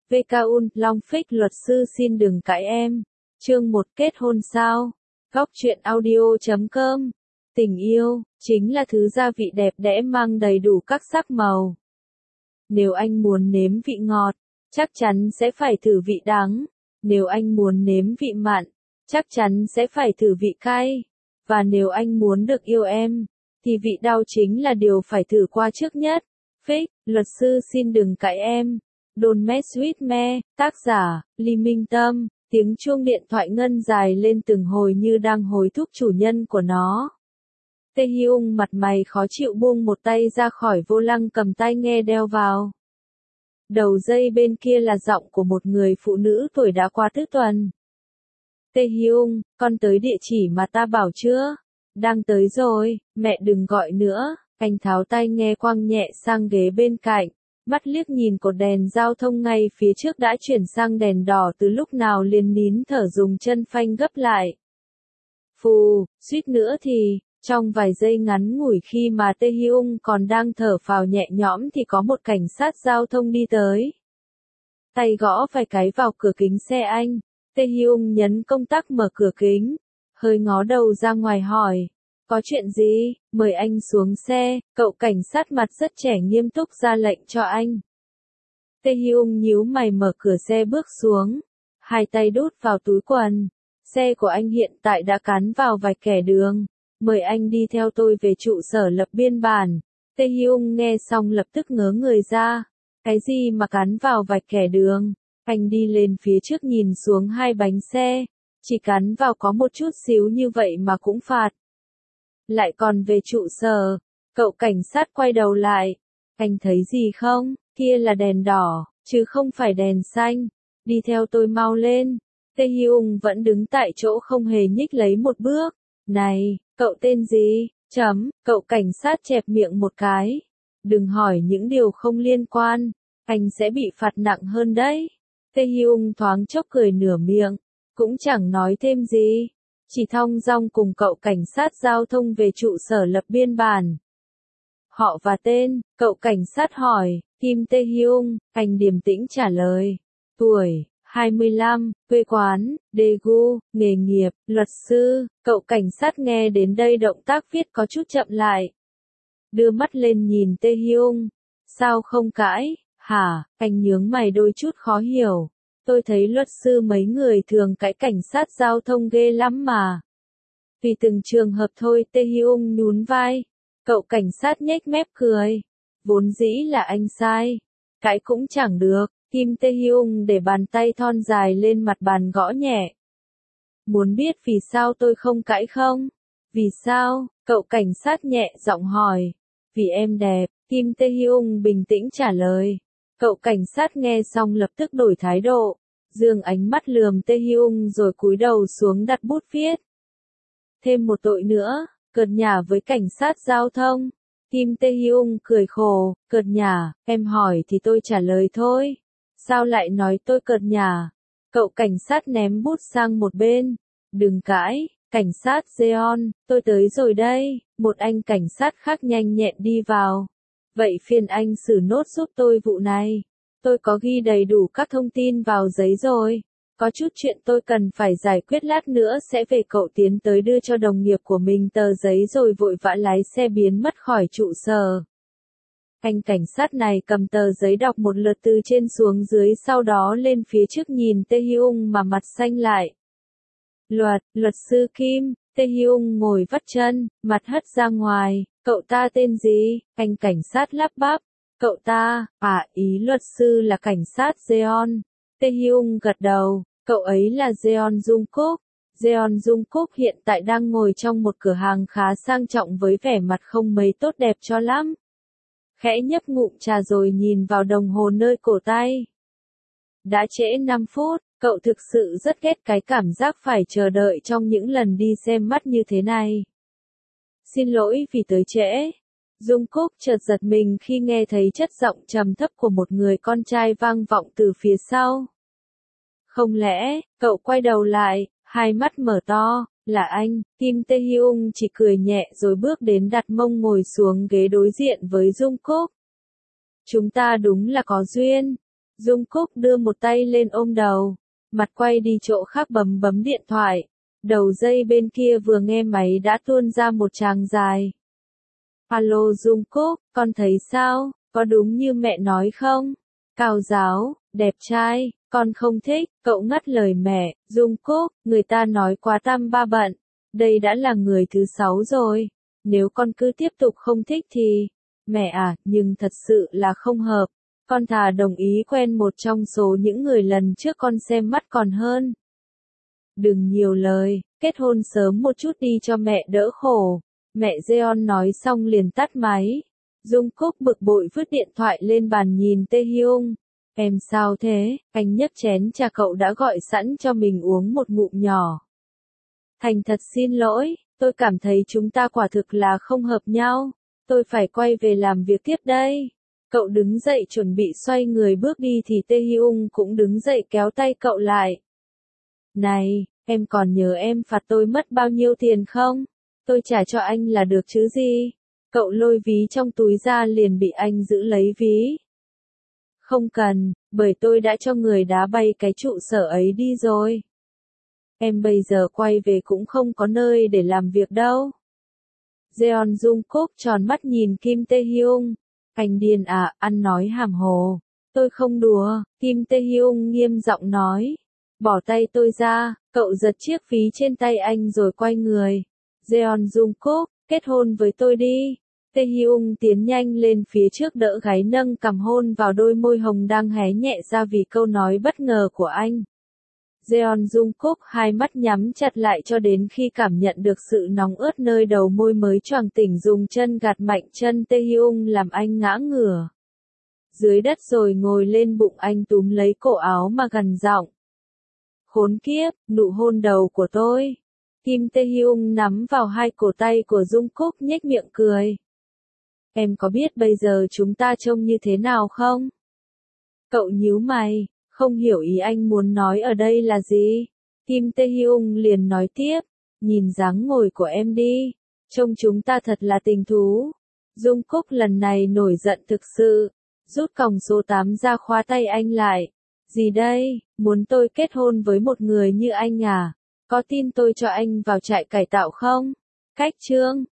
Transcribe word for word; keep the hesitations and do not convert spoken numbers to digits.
vê ca un, Long Phích luật sư xin đừng cãi em. Chương một kết hôn sao? Góc truyện audio chấm com. Tình yêu, chính là thứ gia vị đẹp đẽ mang đầy đủ các sắc màu. Nếu anh muốn nếm vị ngọt, chắc chắn sẽ phải thử vị đắng. Nếu anh muốn nếm vị mặn, chắc chắn sẽ phải thử vị cay. Và nếu anh muốn được yêu em, thì vị đau chính là điều phải thử qua trước nhất. Phích, luật sư xin đừng cãi em. Don't mess with me, tác giả, Lý Minh Tâm. Tiếng chuông điện thoại ngân dài lên từng hồi như đang hối thúc chủ nhân của nó. Tae Hyung mặt mày khó chịu buông một tay ra khỏi vô lăng cầm tai nghe đeo vào. Đầu dây bên kia là giọng của một người phụ nữ tuổi đã qua tứ tuần. Tae Hyung, con tới địa chỉ mà ta bảo chưa? Đang tới rồi, mẹ đừng gọi nữa. Anh tháo tai nghe quăng nhẹ sang ghế bên cạnh. Mắt liếc nhìn cột đèn giao thông ngay phía trước đã chuyển sang đèn đỏ từ lúc nào liền nín thở dùng chân phanh gấp lại. Phù, suýt nữa thì, trong vài giây ngắn ngủi khi mà Tae Hyung còn đang thở phào nhẹ nhõm thì có một cảnh sát giao thông đi tới. Tay gõ vài cái vào cửa kính xe anh, Tae Hyung nhấn công tắc mở cửa kính, hơi ngó đầu ra ngoài hỏi. Có chuyện gì? Mời anh xuống xe, cậu cảnh sát mặt rất trẻ nghiêm túc ra lệnh cho anh. Tae Hyung nhíu mày mở cửa xe bước xuống, hai tay đút vào túi quần. Xe của anh hiện tại đã cán vào vài kẻ đường, mời anh đi theo tôi về trụ sở lập biên bản. Tae Hyung nghe xong lập tức ngớ người ra. Cái gì mà cán vào vài kẻ đường? Anh đi lên phía trước nhìn xuống hai bánh xe, chỉ cán vào có một chút xíu như vậy mà cũng phạt. Lại còn về trụ sở, cậu cảnh sát quay đầu lại. Anh thấy gì không? Kia là đèn đỏ, chứ không phải đèn xanh. Đi theo tôi mau lên. Tae Hyung vẫn đứng tại chỗ không hề nhích lấy một bước. Này, cậu tên gì? Chấm, cậu cảnh sát chẹp miệng một cái. Đừng hỏi những điều không liên quan, anh sẽ bị phạt nặng hơn đấy. Tae Hyung thoáng chốc cười nửa miệng, cũng chẳng nói thêm gì. Chỉ thong dong cùng cậu cảnh sát giao thông về trụ sở lập biên bản. Họ và tên, cậu cảnh sát hỏi, Kim Tae Hyung, anh điềm tĩnh trả lời. Tuổi, hai mươi lăm, quê quán, Daegu, nghề nghiệp, luật sư, cậu cảnh sát nghe đến đây động tác viết có chút chậm lại. Đưa mắt lên nhìn Tae Hyung, sao không cãi, hả, anh nhướng mày đôi chút khó hiểu. Tôi thấy luật sư mấy người thường cãi cảnh sát giao thông ghê lắm mà. Vì từng trường hợp thôi. Tae Hyung nhún vai. Cậu cảnh sát nhếch mép cười. Vốn dĩ là anh sai. Cãi cũng chẳng được. Kim Tae Hyung để bàn tay thon dài lên mặt bàn gõ nhẹ. Muốn biết vì sao tôi không cãi không? Vì sao? Cậu cảnh sát nhẹ giọng hỏi. Vì em đẹp. Kim Tae Hyung bình tĩnh trả lời. Cậu cảnh sát nghe xong lập tức đổi thái độ, dương ánh mắt lườm Tae Hyung rồi cúi đầu xuống đặt bút viết. Thêm một tội nữa, cợt nhả với cảnh sát giao thông. Kim Tae Hyung cười khổ, cợt nhả, em hỏi thì tôi trả lời thôi. Sao lại nói tôi cợt nhả? Cậu cảnh sát ném bút sang một bên. Đừng cãi, cảnh sát Jeon, tôi tới rồi đây. Một anh cảnh sát khác nhanh nhẹn đi vào. Vậy phiền anh xử nốt giúp tôi vụ này. Tôi có ghi đầy đủ các thông tin vào giấy rồi. Có chút chuyện tôi cần phải giải quyết lát nữa sẽ về. Cậu tiến tới đưa cho đồng nghiệp của mình tờ giấy rồi vội vã lái xe biến mất khỏi trụ sở. Anh cảnh sát này cầm tờ giấy đọc một lượt từ trên xuống dưới sau đó lên phía trước nhìn Tae Hyung mà mặt xanh lại. Luật, luật sư Kim. Tae Hyung ngồi vắt chân, mặt hất ra ngoài. Cậu ta tên gì? Anh cảnh sát lắp bắp. Cậu ta, à ý luật sư là cảnh sát Jeon. Tae Hyung gật đầu, cậu ấy là Jeon Jungkook. Jeon Jungkook hiện tại đang ngồi trong một cửa hàng khá sang trọng với vẻ mặt không mấy tốt đẹp cho lắm. Khẽ nhấp ngụm trà rồi nhìn vào đồng hồ nơi cổ tay. Đã trễ năm phút, cậu thực sự rất ghét cái cảm giác phải chờ đợi trong những lần đi xem mắt như thế này. Xin lỗi vì tới trễ. Jungkook chợt giật mình khi nghe thấy chất giọng trầm thấp của một người con trai vang vọng từ phía sau. Không lẽ, cậu quay đầu lại, hai mắt mở to, là anh. Kim Tae Hyung chỉ cười nhẹ rồi bước đến đặt mông ngồi xuống ghế đối diện với Jungkook. Chúng ta đúng là có duyên. Dung Cúc đưa một tay lên ôm đầu, mặt quay đi chỗ khác bấm bấm điện thoại. Đầu dây bên kia vừa nghe máy đã tuôn ra một tràng dài. Alo Dung Cúc, con thấy sao, có đúng như mẹ nói không? Cao giáo, đẹp trai, con không thích, cậu ngắt lời mẹ. Dung Cúc, người ta nói quá tam ba bận, đây đã là người thứ sáu rồi, nếu con cứ tiếp tục không thích thì... Mẹ à, nhưng thật sự là không hợp, con thà đồng ý quen một trong số những người lần trước con xem mắt còn hơn. Đừng nhiều lời, kết hôn sớm một chút đi cho mẹ đỡ khổ. Mẹ Jeon nói xong liền tắt máy. Dung Cúc bực bội vứt điện thoại lên bàn nhìn Tae Hyung. Em sao thế? Anh nhấc chén trà cậu đã gọi sẵn cho mình uống một ngụm nhỏ. Thành thật xin lỗi, tôi cảm thấy chúng ta quả thực là không hợp nhau. Tôi phải quay về làm việc tiếp đây. Cậu đứng dậy chuẩn bị xoay người bước đi thì Tae Hyung cũng đứng dậy kéo tay cậu lại. Này, em còn nhớ em phạt tôi mất bao nhiêu tiền không? Tôi trả cho anh là được chứ gì? Cậu lôi ví trong túi ra liền bị anh giữ lấy ví. Không cần, bởi tôi đã cho người đá bay cái trụ sở ấy đi rồi. Em bây giờ quay về cũng không có nơi để làm việc đâu. Jeon Dung Cúc tròn mắt nhìn Kim Tae Hyung. Anh điên à, ăn nói hàm hồ. Tôi không đùa, Kim Tae Hyung nghiêm giọng nói. Bỏ tay tôi ra, cậu giật chiếc ví trên tay anh rồi quay người. Jeon Dung Cúc, kết hôn với tôi đi. Tae Hyung tiến nhanh lên phía trước đỡ gáy nâng cằm hôn vào đôi môi hồng đang hé nhẹ ra vì câu nói bất ngờ của anh. Jeon Dung Cúc hai mắt nhắm chặt lại cho đến khi cảm nhận được sự nóng ướt nơi đầu môi mới choàng tỉnh dùng chân gạt mạnh chân Tae Hyung làm anh ngã ngửa dưới đất rồi ngồi lên bụng anh túm lấy cổ áo mà gằn giọng. Khốn kiếp, nụ hôn đầu của tôi. Kim Tae Hyung nắm vào hai cổ tay của Dung Cúc nhếch miệng cười. Em có biết bây giờ chúng ta trông như thế nào không? Cậu nhíu mày, không hiểu ý anh muốn nói ở đây là gì. Kim Tae Hyung liền nói tiếp, nhìn dáng ngồi của em đi, trông chúng ta thật là tình thú. Dung Cúc lần này nổi giận thực sự, rút còng số tám ra khóa tay anh lại. Gì đây, muốn tôi kết hôn với một người như anh à? Có tin tôi cho anh vào trại cải tạo không? Cách chương